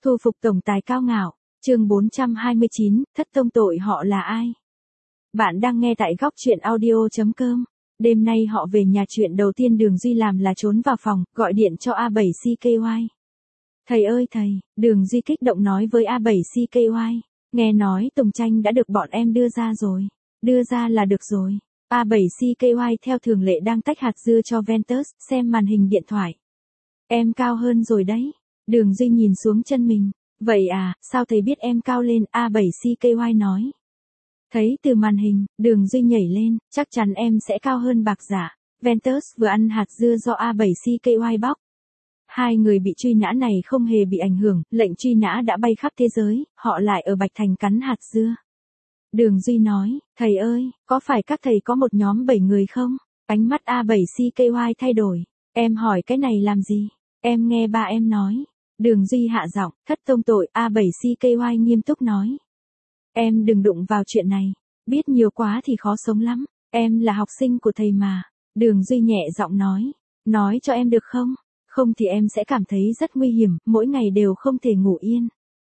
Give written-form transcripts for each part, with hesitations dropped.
Thu phục tổng tài cao ngạo, chương 429, thất tông tội họ là ai? Bạn đang nghe tại góc truyện audio.com. Đêm nay họ về nhà, chuyện đầu tiên Đường Duy làm là trốn vào phòng, gọi điện cho A7CKY. Thầy ơi thầy, Đường Duy kích động nói với A7CKY. Nghe nói Tùng Tranh đã được bọn em đưa ra rồi. Đưa ra là được rồi. A7CKY theo thường lệ đang tách hạt dưa cho Ventus, xem màn hình điện thoại. Em cao hơn rồi đấy. Đường Duy nhìn xuống chân mình. Vậy à, sao thầy biết em cao lên? A7CKY nói. Thấy từ màn hình, Đường Duy nhảy lên, chắc chắn em sẽ cao hơn Bạc Giả. Ventus vừa ăn hạt dưa do A7CKY bóc. Hai người bị truy nã này không hề bị ảnh hưởng, lệnh truy nã đã bay khắp thế giới, họ lại ở Bạch Thành cắn hạt dưa. Đường Duy nói, thầy ơi, có phải các thầy có một nhóm 7 người không? Ánh mắt A7CKY thay đổi. Em hỏi cái này làm gì? Em nghe ba em nói. Đường Duy hạ giọng, thất tông tội. A7CKY nghiêm túc nói. Em đừng đụng vào chuyện này. Biết nhiều quá thì khó sống lắm. Em là học sinh của thầy mà. Đường Duy nhẹ giọng nói. Nói cho em được không? Không thì em sẽ cảm thấy rất nguy hiểm, mỗi ngày đều không thể ngủ yên.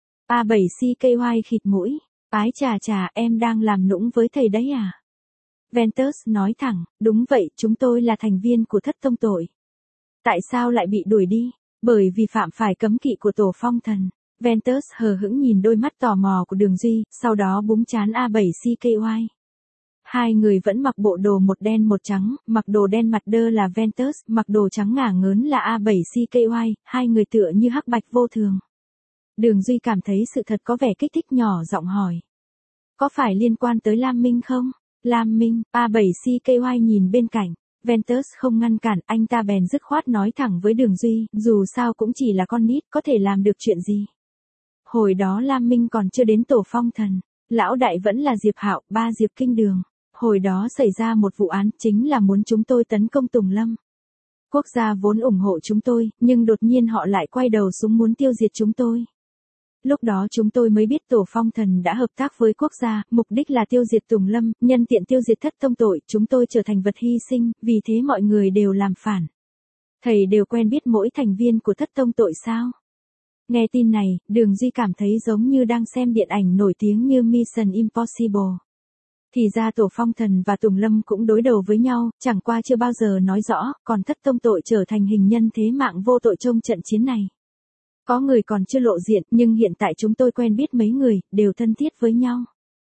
A7CKY khịt mũi. Ái chà chà, em đang làm nũng với thầy đấy à? Ventus nói thẳng, đúng vậy, chúng tôi là thành viên của thất tông tội. Tại sao lại bị đuổi đi? Bởi vì phạm phải cấm kỵ của tổ phong thần. Ventus hờ hững nhìn đôi mắt tò mò của Đường Duy, sau đó búng trán A7CKY. Hai người vẫn mặc bộ đồ một đen một trắng, mặc đồ đen mặt đơ là Ventus, mặc đồ trắng ngả ngớn là A7CKY, hai người tựa như hắc bạch vô thường. Đường Duy cảm thấy sự thật có vẻ kích thích, nhỏ giọng hỏi. Có phải liên quan tới Lam Minh không? Lam Minh, A7CKY nhìn bên cạnh. Ventus không ngăn cản, anh ta bèn dứt khoát nói thẳng với Đường Duy, dù sao cũng chỉ là con nít, có thể làm được chuyện gì. Hồi đó Lam Minh còn chưa đến tổ phong thần, lão đại vẫn là Diệp Hạo, ba Diệp Kinh Đường. Hồi đó xảy ra một vụ án, chính là muốn chúng tôi tấn công Tùng Lâm. Quốc gia vốn ủng hộ chúng tôi, nhưng đột nhiên họ lại quay đầu súng muốn tiêu diệt chúng tôi. Lúc đó chúng tôi mới biết tổ phong thần đã hợp tác với quốc gia, mục đích là tiêu diệt Tùng Lâm, nhân tiện tiêu diệt thất tông tội, chúng tôi trở thành vật hy sinh, vì thế mọi người đều làm phản. Thầy đều quen biết mỗi thành viên của thất tông tội sao? Nghe tin này, Đường Duy cảm thấy giống như đang xem điện ảnh nổi tiếng như Mission Impossible. Thì ra tổ phong thần và Tùng Lâm cũng đối đầu với nhau, chẳng qua chưa bao giờ nói rõ, còn thất tông tội trở thành hình nhân thế mạng vô tội trong trận chiến này. Có người còn chưa lộ diện, nhưng hiện tại chúng tôi quen biết mấy người, đều thân thiết với nhau.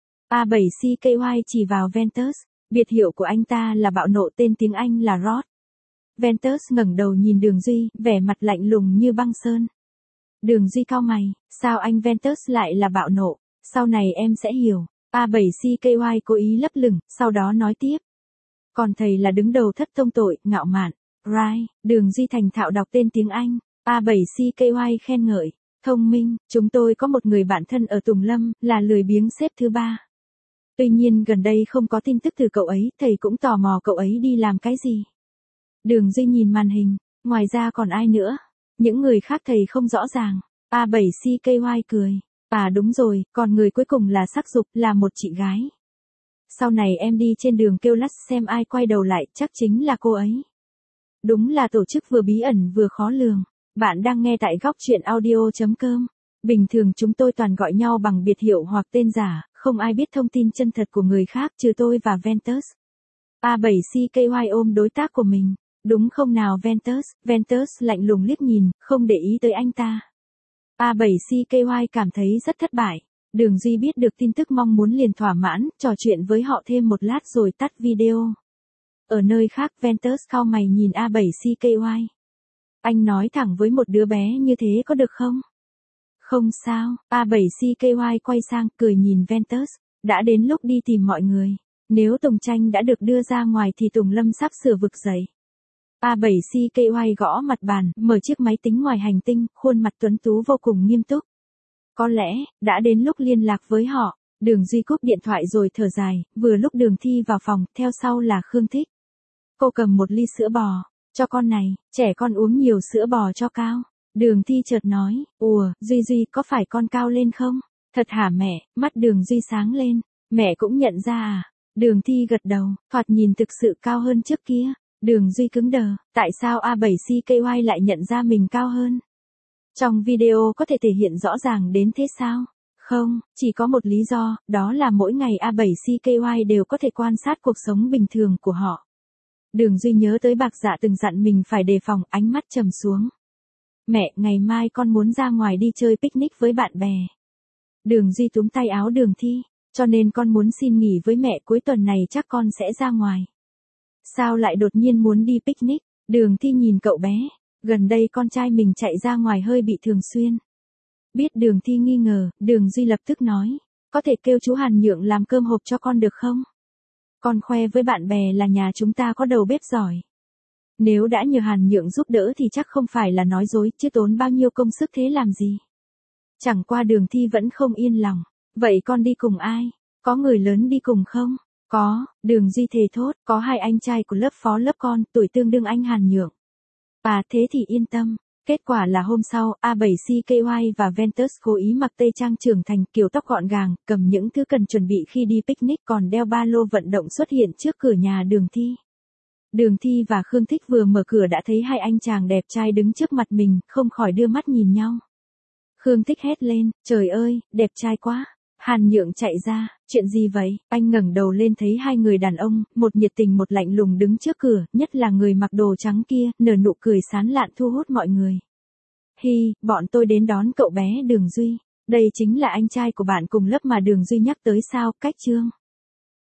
A7CKY chỉ vào Ventus, biệt hiệu của anh ta là bạo nộ, tên tiếng Anh là Rod. Ventus ngẩng đầu nhìn Đường Duy, vẻ mặt lạnh lùng như băng sơn. Đường Duy cau mày, sao anh Ventus lại là bạo nộ? Sau này em sẽ hiểu. A7CKY cố ý lấp lửng, sau đó nói tiếp. Còn thầy là đứng đầu thất tông tội, ngạo mạn. Right, Đường Duy thành thạo đọc tên tiếng Anh. A7CKY khen ngợi. Thông minh, chúng tôi có một người bạn thân ở Tùng Lâm, là lười biếng xếp thứ 3. Tuy nhiên gần đây không có tin tức từ cậu ấy, thầy cũng tò mò cậu ấy đi làm cái gì. Đường Duy nhìn màn hình, ngoài ra còn ai nữa? Những người khác thầy không rõ ràng. A7CKY cười. À đúng rồi, còn người cuối cùng là Sắc Dục, là một chị gái. Sau này em đi trên đường kêu lắt xem ai quay đầu lại, chắc chính là cô ấy. Đúng là tổ chức vừa bí ẩn vừa khó lường. Bạn đang nghe tại góc truyện audio.com. Bình thường chúng tôi toàn gọi nhau bằng biệt hiệu hoặc tên giả, không ai biết thông tin chân thật của người khác trừ tôi và Ventus. A7CKY ôm đối tác của mình. Đúng không nào Ventus? Ventus lạnh lùng liếc nhìn, không để ý tới anh ta. A7CKY cảm thấy rất thất bại. Đường Duy biết được tin tức mong muốn liền thỏa mãn, trò chuyện với họ thêm một lát rồi tắt video. Ở nơi khác Ventus cau mày nhìn A7CKY. Anh nói thẳng với một đứa bé như thế có được không? Không sao, A7CKY quay sang cười nhìn Ventus. Đã đến lúc đi tìm mọi người. Nếu Tùng Tranh đã được đưa ra ngoài thì Tùng Lâm sắp sửa vực dậy. A7CKY gõ mặt bàn, mở chiếc máy tính ngoài hành tinh, khuôn mặt tuấn tú vô cùng nghiêm túc. Có lẽ, đã đến lúc liên lạc với họ. Đường Duy cúp điện thoại rồi thở dài, vừa lúc Đường Thi vào phòng, theo sau là Khương Thích. Cô cầm một ly sữa bò, cho con này, trẻ con uống nhiều sữa bò cho cao. Đường Thi chợt nói, ủa, Duy có phải con cao lên không? Thật hả mẹ? Mắt Đường Duy sáng lên, mẹ cũng nhận ra à? Đường Thi gật đầu, thoạt nhìn thực sự cao hơn trước kia. Đường Duy cứng đờ, tại sao A7CKY lại nhận ra mình cao hơn? Trong video có thể thể hiện rõ ràng đến thế sao? Không, chỉ có một lý do, đó là mỗi ngày A7CKY đều có thể quan sát cuộc sống bình thường của họ. Đường Duy nhớ tới Bạc Dạ từng dặn mình phải đề phòng, ánh mắt trầm xuống. Mẹ, ngày mai con muốn ra ngoài đi chơi picnic với bạn bè. Đường Duy túm tay áo Đường Thi, cho nên con muốn xin nghỉ với mẹ, cuối tuần này chắc con sẽ ra ngoài. Sao lại đột nhiên muốn đi picnic? Đường Thi nhìn cậu bé, gần đây con trai mình chạy ra ngoài hơi bị thường xuyên. Biết Đường Thi nghi ngờ, Đường Duy lập tức nói, có thể kêu chú Hàn Nhượng làm cơm hộp cho con được không? Con khoe với bạn bè là nhà chúng ta có đầu bếp giỏi. Nếu đã nhờ Hàn Nhượng giúp đỡ thì chắc không phải là nói dối, chứ tốn bao nhiêu công sức thế làm gì. Chẳng qua Đường Thi vẫn không yên lòng. Vậy con đi cùng ai? Có người lớn đi cùng không? Có, Đường Duy thề thốt, có 2 anh trai của lớp phó lớp con, tuổi tương đương anh Hàn Nhượng. Thế thì yên tâm. Kết quả là hôm sau, A7CKY và Ventus cố ý mặc tây trang trưởng thành, kiểu tóc gọn gàng, cầm những thứ cần chuẩn bị khi đi picnic, còn đeo ba lô vận động xuất hiện trước cửa nhà Đường Thi. Đường Thi và Khương Thích vừa mở cửa đã thấy 2 anh chàng đẹp trai đứng trước mặt mình, không khỏi đưa mắt nhìn nhau. Khương Thích hét lên, trời ơi, đẹp trai quá. Hàn Nhượng chạy ra, chuyện gì vậy? Anh ngẩng đầu lên thấy 2 người đàn ông, một nhiệt tình một lạnh lùng đứng trước cửa, nhất là người mặc đồ trắng kia, nở nụ cười sán lạn thu hút mọi người. Hi, bọn tôi đến đón cậu bé Đường Duy. Đây chính là anh trai của bạn cùng lớp mà Đường Duy nhắc tới sao, Cách Trương.